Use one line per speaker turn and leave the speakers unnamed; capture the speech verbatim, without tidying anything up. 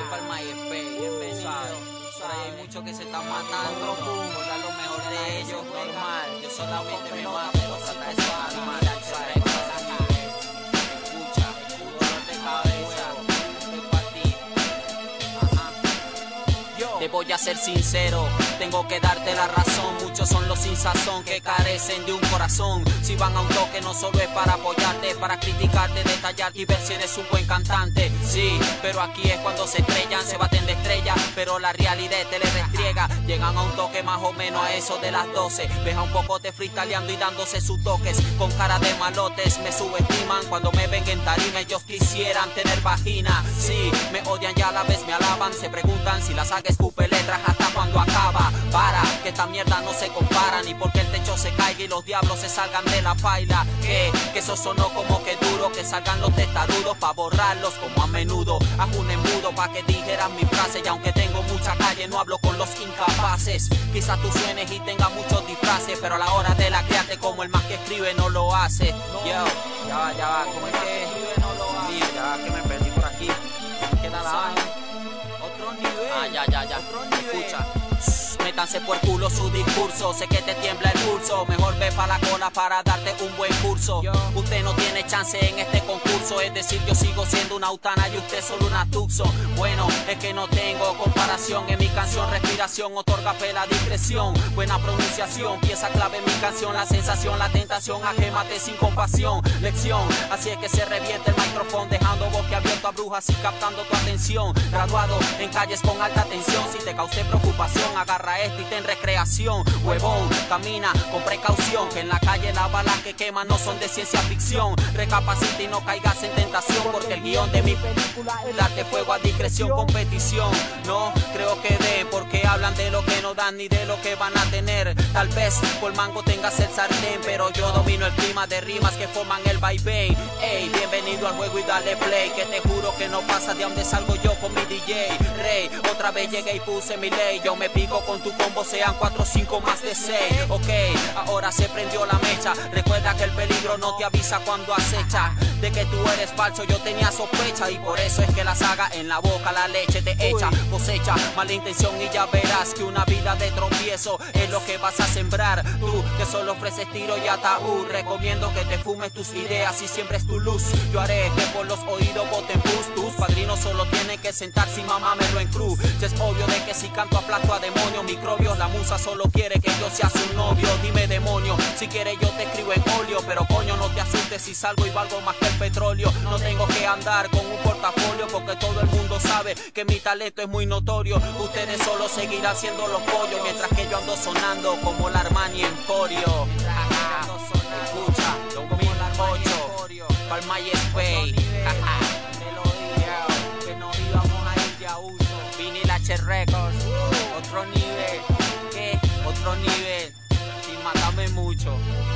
para el MySpace, bienvenido. Por ahí hay muchos que se están matando por dar lo mejor de ellos, normal. Yo solamente me mato por tratar de su alma. Escucha, dolor de cabeza, estoy pa' ti. Ajá. Te voy a ser sincero, tengo que darte la razón. Muchos son los sin sazón que carecen de un corazón. Si van a un toque no solo es para apoyarte, para criticarte, detallarte y ver si eres un buen cantante. Sí, pero aquí es cuando se estrellan, se baten de estrella, pero la realidad te le restriega. Llegan a un toque más o menos a eso de las doce. Deja un poco de freestyleando y dándose sus toques. Con cara de malotes me subestiman. Cuando me ven en tarima ellos quisieran tener vagina. Sí, me odian y a la vez me alaban. Se preguntan si la saga escupe letras hasta cuando acaba. Para, que esta mierda no se compara, ni porque el techo se caiga y los diablos se salgan de la paila. Que, que eso sonó como que duro, que salgan los testarudos pa' borrarlos como a menudo. Hago un embudo pa' que dijeran mi frase, y aunque tengo mucha calle no hablo con los incapaces. Quizás tú suenes y tengas muchos disfraces, pero a la hora de la créate como el más que escribe no lo hace. Yo, ya va, ya va, ¿cómo es que escribe no lo hace? Sí, ya va, que me perdí por aquí. Queda la vaina. Otro nivel. Ah, ya, ya, ya. Otro nivel. Escucha. Métanse por culo su discurso, sé que te tiembla el pulso. Mejor ve pa' la cola para darte un buen curso. Usted no tiene chance en este concurso, es decir, yo sigo siendo una autana y usted solo una tuxo. Bueno, es que no tengo comparación. En mi canción respiración otorga fe la discreción. Buena pronunciación, pieza clave en mi canción. La sensación, la tentación, agémate sin compasión. Lección, así es que se revierte el micrófono, dejando boquiabierto a brujas y captando tu atención. Graduado en calles con alta tensión, si te causé preocupación, agarra esto y ten recreación. Huevón, camina con precaución, que en la calle las balas que queman no son de ciencia ficción. Recapacita y no caigas en tentación, porque el guión de mi película es darte fuego a discreción. Competición, no creo que dé, porque hablan de lo que no dan ni de lo que van a tener. Tal vez por mango tengas el sartén, pero yo domino el clima de rimas que forman el vaivén. Ey, bienvenido al juego y dale play, que te juro que no pasa de donde salgo yo con mi D J. Rey, otra vez llegué y puse mi ley. Yo me pico con tu combo, sean cuatro o cinco más de seis. Ok, ahora se prendió la mecha. Recuerda que el peligro no te avisa cuando acecha. De que tú eres falso yo tenía sospecha, y por eso es que la saga en la boca la leche te echa. Cosecha mala intención y ya verás que una vida de tropiezo es lo que vas a sembrar. Tú que solo ofreces tiro y ataúd, recomiendo que te fumes tus ideas y siempre es tu luz. Yo haré que por los oídos boten pus. Tus padrinos solo tienen que sentarse y mamármelo en cruz. Ya es obvio de que si canto aplasto a demonios, microbios, la musa solo quiere que yo sea su novio. Dime demonio, si quieres yo te escribo en óleo, pero coño no te asustes si salgo y valgo más que el petróleo. No tengo que andar con un portafolio, porque todo el mundo sabe que mi talento es muy notorio. Ustedes solo seguirán siendo los pollos, mientras que yo ando sonando como la Armani Emporio. Escucha, dos mil ocho, pa'l MySpace. Que nos íbamos a ir de a uso. Vinil H Records, otro nivel, ¿qué? Otro nivel, sin matarme mucho.